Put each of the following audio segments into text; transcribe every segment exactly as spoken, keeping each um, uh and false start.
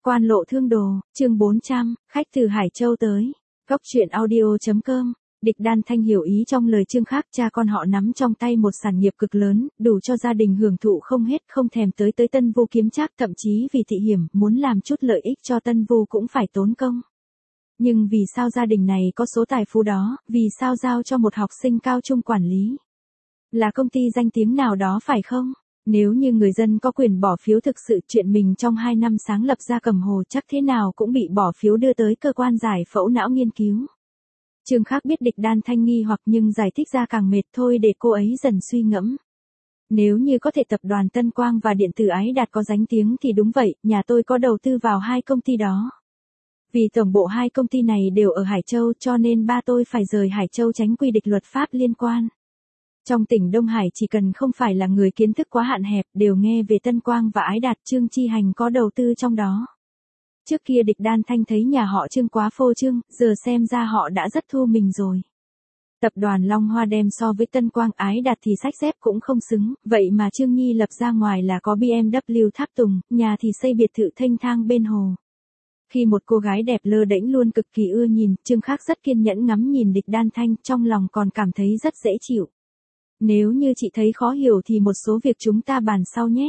Quan lộ thương đồ, chương bốn trăm, khách từ Hải Châu tới. Góc truyện audio.com. Địch Đan Thanh hiểu ý trong lời Trương Khác, cha con họ nắm trong tay một sản nghiệp cực lớn, đủ cho gia đình hưởng thụ không hết, không thèm tới tới Tân Vu kiếm trác, thậm chí vì thị hiểm, muốn làm chút lợi ích cho Tân Vu cũng phải tốn công. Nhưng vì sao gia đình này có số tài phú đó, vì sao giao cho một học sinh cao trung quản lý? Là công ty danh tiếng nào đó phải không? Nếu như người dân có quyền bỏ phiếu thực sự, chuyện mình trong hai năm sáng lập ra Cầm Hồ chắc thế nào cũng bị bỏ phiếu đưa tới cơ quan giải phẫu não nghiên cứu. Trương Khác biết Địch Đan Thanh nghi hoặc nhưng giải thích ra càng mệt thôi, để cô ấy dần suy ngẫm. Nếu như có thể tập đoàn Tân Quang và điện tử Ái Đạt có danh tiếng thì đúng vậy, nhà tôi có đầu tư vào hai công ty đó. Vì tổng bộ hai công ty này đều ở Hải Châu cho nên ba tôi phải rời Hải Châu tránh quy định luật pháp liên quan. Trong tỉnh Đông Hải chỉ cần không phải là người kiến thức quá hạn hẹp đều nghe về Tân Quang và Ái Đạt. Trương Chi Hành có đầu tư trong đó. Trước kia Địch Đan Thanh thấy nhà họ Trương quá phô trương, giờ xem ra họ đã rất thu mình rồi. Tập đoàn Long Hoa đem so với Tân Quang Ái Đạt thì sách dép cũng không xứng, vậy mà Trương Nhi lập ra ngoài là có bê em vê tháp tùng, nhà thì xây biệt thự thênh thang bên hồ. Khi một cô gái đẹp lơ đễnh luôn cực kỳ ưa nhìn, Trương Khác rất kiên nhẫn ngắm nhìn Địch Đan Thanh, trong lòng còn cảm thấy rất dễ chịu. Nếu như chị thấy khó hiểu thì một số việc chúng ta bàn sau nhé.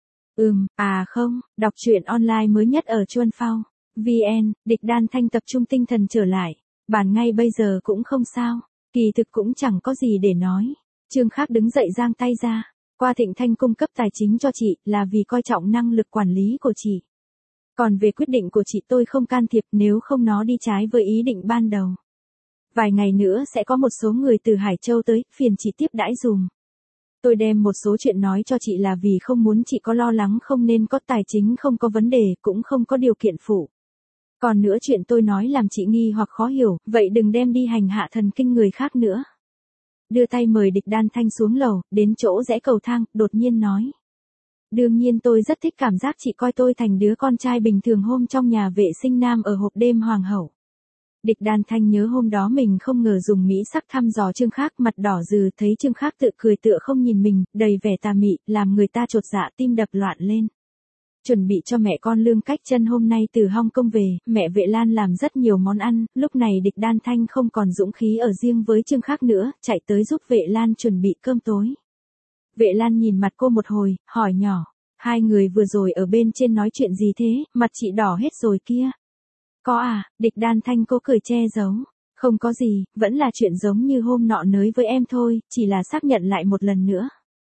Ừm, à không, đọc truyện online mới nhất ở Chuan Phao. vê en, Địch Đan Thanh tập trung tinh thần trở lại. Bàn ngay bây giờ cũng không sao, kỳ thực cũng chẳng có gì để nói. Trương Khác đứng dậy giang tay ra. Qua Thịnh Thanh cung cấp tài chính cho chị là vì coi trọng năng lực quản lý của chị. Còn về quyết định của chị tôi không can thiệp, nếu không nó đi trái với ý định ban đầu. Vài ngày nữa sẽ có một số người từ Hải Châu tới, phiền chị tiếp đãi dùm. Tôi đem một số chuyện nói cho chị là vì không muốn chị có lo lắng, không nên có tài chính không có vấn đề, cũng không có điều kiện phụ. Còn nữa, chuyện tôi nói làm chị nghi hoặc khó hiểu, vậy đừng đem đi hành hạ thần kinh người khác nữa. Đưa tay mời Địch Đan Thanh xuống lầu, đến chỗ rẽ cầu thang, đột nhiên nói. Đương nhiên tôi rất thích cảm giác chị coi tôi thành đứa con trai bình thường hôm trong nhà vệ sinh nam ở hộp đêm Hoàng hậu. Địch Đan Thanh nhớ hôm đó mình không ngờ dùng mỹ sắc thăm dò Trương Khác, mặt đỏ rừ, thấy Trương Khác tự cười tựa không nhìn mình, đầy vẻ tà mị, làm người ta chột dạ, tim đập loạn lên. Chuẩn bị cho mẹ con lương cách chân hôm nay từ Hong Kong về, mẹ Vệ Lan làm rất nhiều món ăn, lúc này Địch Đan Thanh không còn dũng khí ở riêng với Trương Khác nữa, chạy tới giúp Vệ Lan chuẩn bị cơm tối. Vệ Lan nhìn mặt cô một hồi, hỏi nhỏ, hai người vừa rồi ở bên trên nói chuyện gì thế, mặt chị đỏ hết rồi kia. Có à, Địch Đan Thanh cô cười che giấu. Không có gì, vẫn là chuyện giống như hôm nọ nới với em thôi, chỉ là xác nhận lại một lần nữa.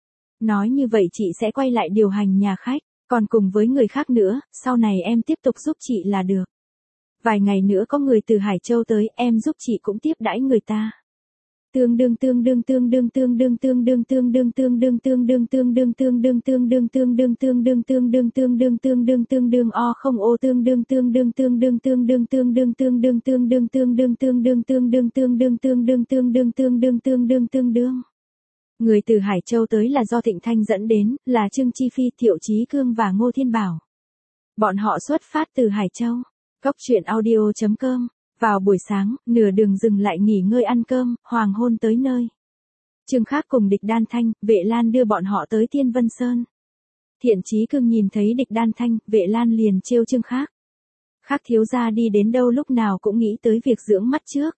Nói như vậy chị sẽ quay lại điều hành nhà khách, còn cùng với người khác nữa, sau này em tiếp tục giúp chị là được. Vài ngày nữa có người từ Hải Châu tới, em giúp chị cũng tiếp đãi người ta. Tương đương tương đương tương đương tương đương tương đương tương đương tương đương tương đương tương đương tương đương tương đương tương đương tương đương tương đương tương đương tương đương tương đương o không ô tương đương tương đương tương đương tương đương tương đương tương đương tương đương tương đương tương đương tương đương tương đương tương đương tương đương tương đương tương đương tương đương. Người từ Hải Châu tới là do Thịnh Thanh dẫn đến, là Trương Chi Phi, Thiệu Chí Cương và Ngô Thiên Bảo. Bọn họ xuất phát từ Hải Châu. Góc truyện audio.com. Vào buổi sáng, nửa đường dừng lại nghỉ ngơi ăn cơm, hoàng hôn tới nơi. Trương Khác cùng Địch Đan Thanh, Vệ Lan đưa bọn họ tới Thiên Vân Sơn. Thiện Chí Cương nhìn thấy Địch Đan Thanh, Vệ Lan liền trêu Trương Khác. Khác thiếu gia đi đến đâu lúc nào cũng nghĩ tới việc dưỡng mắt trước.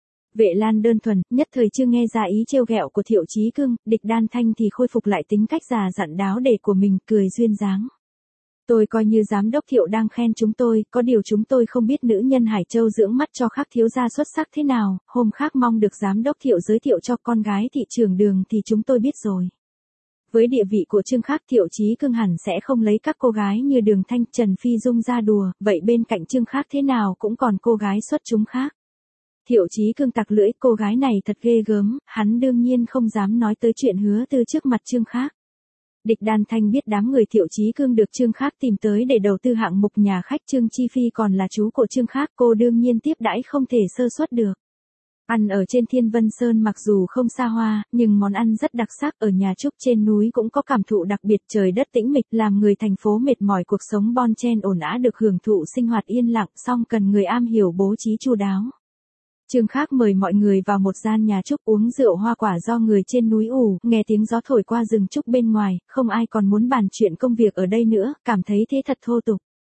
Vệ Lan đơn thuần, nhất thời chưa nghe ra ý trêu ghẹo của Thiệu Chí Cương, Địch Đan Thanh thì khôi phục lại tính cách già dặn đáo để của mình, cười duyên dáng. Tôi coi như giám đốc Thiệu đang khen chúng tôi, có điều chúng tôi không biết nữ nhân Hải Châu dưỡng mắt cho Khác thiếu gia xuất sắc thế nào, hôm khác mong được giám đốc Thiệu giới thiệu cho con gái thị trường Đường thì chúng tôi biết rồi. Với địa vị của Trương Khác, Thiệu Chí Cương hẳn sẽ không lấy các cô gái như Đường Thanh, Trần Phi Dung ra đùa, vậy bên cạnh Trương Khác thế nào cũng còn cô gái xuất chúng khác. Thiệu Chí Cương tặc lưỡi, cô gái này thật ghê gớm, hắn đương nhiên không dám nói tới chuyện hứa từ trước mặt Trương Khác. Địch Đan Thanh biết đám người Thiệu Chí Cương được Trương Khác tìm tới để đầu tư hạng mục nhà khách, Trương Chi Phi còn là chú của Trương Khác, cô đương nhiên tiếp đãi không thể sơ suất được. Ăn ở trên Thiên Vân Sơn mặc dù không xa hoa, nhưng món ăn rất đặc sắc, ở nhà trúc trên núi cũng có cảm thụ đặc biệt, trời đất tĩnh mịch, làm người thành phố mệt mỏi, cuộc sống bon chen ổn ả được hưởng thụ sinh hoạt yên lặng, song cần người am hiểu bố trí chu đáo. Trương Khác mời mọi người vào một gian nhà trúc uống rượu hoa quả do người trên núi ủ, nghe tiếng gió thổi qua rừng trúc bên ngoài, không ai còn muốn bàn chuyện công việc ở đây nữa, cảm thấy thế thật thô tục.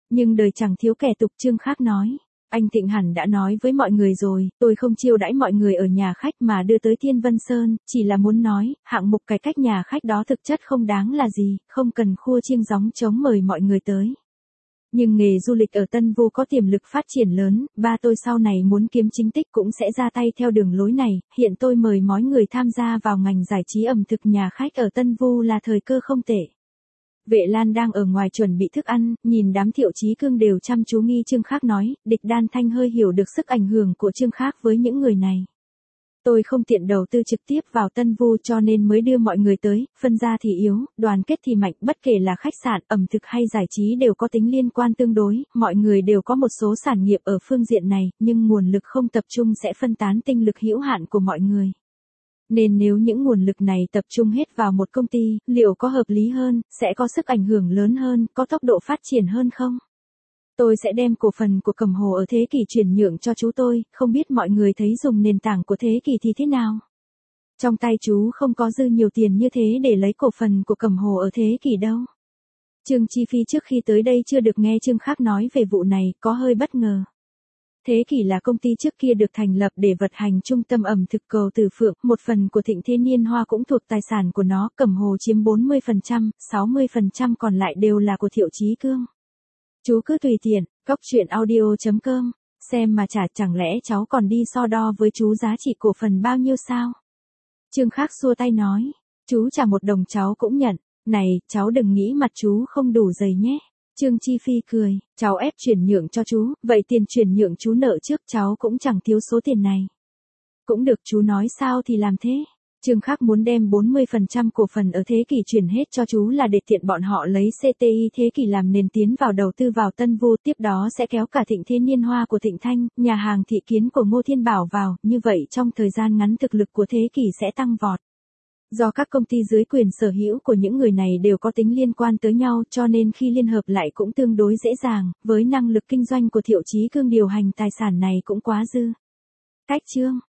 Nhưng đời chẳng thiếu kẻ tục, Trương Khác nói. Anh Thịnh hẳn đã nói với mọi người rồi, tôi không chiêu đãi mọi người ở nhà khách mà đưa tới Thiên Vân Sơn, chỉ là muốn nói, hạng mục cải cách nhà khách đó thực chất không đáng là gì, không cần khua chiêng gióng trống mời mọi người tới. Nhưng nghề du lịch ở Tân Vu có tiềm lực phát triển lớn, ba tôi sau này muốn kiếm chính tích cũng sẽ ra tay theo đường lối này, hiện tôi mời mọi người tham gia vào ngành giải trí ẩm thực nhà khách ở Tân Vu là thời cơ không tệ. Vệ Lan đang ở ngoài chuẩn bị thức ăn, nhìn đám Thiệu Chí Cương đều chăm chú nghi Trương Khác nói, Địch Đan Thanh hơi hiểu được sức ảnh hưởng của Trương Khác với những người này. Tôi không tiện đầu tư trực tiếp vào Tân Vu cho nên mới đưa mọi người tới, phân ra thì yếu, đoàn kết thì mạnh, bất kể là khách sạn, ẩm thực hay giải trí đều có tính liên quan tương đối, mọi người đều có một số sản nghiệp ở phương diện này, nhưng nguồn lực không tập trung sẽ phân tán tinh lực hữu hạn của mọi người. Nên nếu những nguồn lực này tập trung hết vào một công ty, liệu có hợp lý hơn, sẽ có sức ảnh hưởng lớn hơn, có tốc độ phát triển hơn không? Tôi sẽ đem cổ phần của Cẩm Hồ ở Thế Kỷ chuyển nhượng cho chú tôi, không biết mọi người thấy dùng nền tảng của Thế Kỷ thì thế nào? Trong tay chú không có dư nhiều tiền như thế để lấy cổ phần của Cẩm Hồ ở Thế Kỷ đâu. Trương Chi Phi trước khi tới đây chưa được nghe Trương Khác nói về vụ này, có hơi bất ngờ. Thế Kỷ là công ty trước kia được thành lập để vận hành trung tâm ẩm thực Cầu Tử Phượng, một phần của Thịnh Thế Niên Hoa cũng thuộc tài sản của nó, Cẩm Hồ chiếm bốn mươi phần trăm, sáu mươi phần trăm còn lại đều là của Thiệu Chí Cương. Chú cứ tùy tiện, cóc truyện audio chấm com, xem mà chả, chẳng lẽ cháu còn đi so đo với chú giá trị cổ phần bao nhiêu sao? Trương Khác xua tay nói, chú trả một đồng cháu cũng nhận, này, cháu đừng nghĩ mặt chú không đủ dày nhé. Trương Chi Phi cười, cháu ép chuyển nhượng cho chú, vậy tiền chuyển nhượng chú nợ trước cháu cũng chẳng thiếu số tiền này. Cũng được, chú nói sao thì làm thế. Trương Khác muốn đem bốn mươi phần trăm cổ phần ở Thế Kỷ chuyển hết cho chú là để tiện bọn họ lấy xê tê i Thế Kỷ làm nền tiến vào đầu tư vào Tân Vu, tiếp đó sẽ kéo cả Thịnh Thế Niên Hoa của Thịnh Thanh, nhà hàng Thị Kiến của Ngô Thiên Bảo vào, như vậy trong thời gian ngắn thực lực của Thế Kỷ sẽ tăng vọt. Do các công ty dưới quyền sở hữu của những người này đều có tính liên quan tới nhau cho nên khi liên hợp lại cũng tương đối dễ dàng, với năng lực kinh doanh của Thiệu Chí Cương điều hành tài sản này cũng quá dư. Cách chương